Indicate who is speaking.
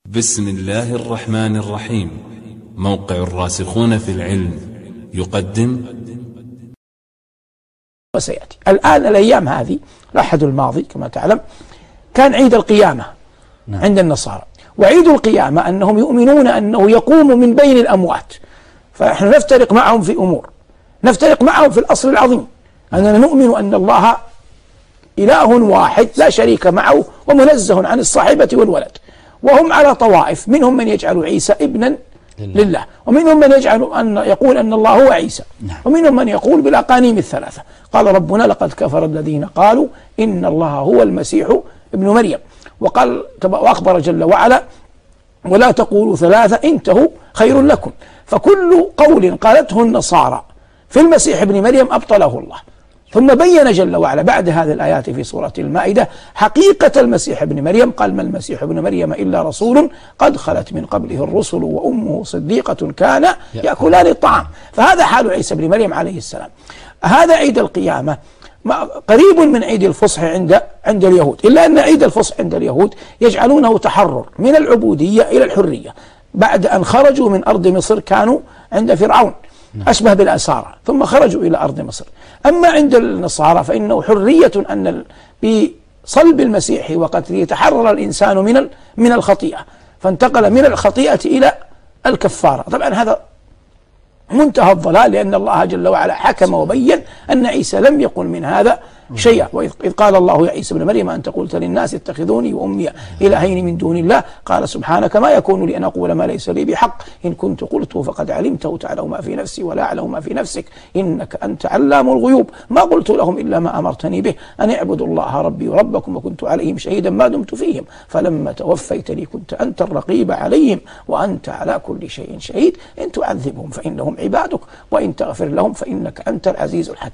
Speaker 1: بسم الله الرحمن الرحيم. موقع الراسخون في العلم يقدم.
Speaker 2: وسيأتي الآن الأيام هذه الأحد الماضي كما تعلم كان عيد القيامة عند النصارى، وعيد القيامة أنهم يؤمنون أنه يقوم من بين الأموات، فنحن نفترق معهم في أمور، نفترق معهم في الأصل العظيم أننا نؤمن أن الله إله واحد لا شريك معه ومنزه عن الصاحبة والولد، وهم على طوائف، منهم من يجعل عيسى ابنا لله، ومنهم من يقول أن الله هو عيسى، ومنهم من يقول بالأقانيم الثلاثة. قال ربنا: لقد كفر الذين قالوا إن الله هو المسيح ابن مريم، وأخبر جل وعلا: ولا تقولوا ثلاثة انتهوا خير لكم. فكل قول قالته النصارى في المسيح ابن مريم أبطله الله، ثم بين جل وعلا بعد هذه الآيات في سورة المائدة حقيقة المسيح ابن مريم. قال: ما المسيح ابن مريم إلا رسول قد خلت من قبله الرسل وأمه صديقة كان يأكلان الطعام. فهذا حال عيسى ابن مريم عليه السلام. هذا عيد القيامة قريب من عيد الفصح عند اليهود، إلا أن عيد الفصح عند اليهود يجعلونه تحرر من العبودية إلى الحرية بعد أن خرجوا من أرض مصر، كانوا عند فرعون أشبه بالأسارة، ثم خرجوا إلى أرض مصر. أما عند النصارى فإنه حرية أن بصلب المسيح وقتله يتحرر الإنسان من الخطيئة، فانتقل من الخطيئة إلى الكفارة. طبعا هذا منتهى الضلال، لأن الله جل وعلا حكم وبين أن عيسى لم يقل من هذا شيئا. وإذ قال الله يا عيسى ابن مريم أنت قلت للناس اتخذوني وأمي إلهين من دون الله، قال سبحانك ما يكون لي أن أقول ما ليس لي بحق، إن كنت قلته فقد علمته تعلم ما في نفسي ولا أعلم ما في نفسك إنك أنت علام الغيوب، ما قلت لهم إلا ما أمرتني به أن اعبدوا الله ربي وربكم وكنت عليهم شهيدا ما دمت فيهم فلما توفيتني كنت أنت الرقيب عليهم وأنت على كل شيء شهيد، إن تعذبهم فإنهم عبادك وإن تغفر لهم فإنك أنت العزيز الحكيم.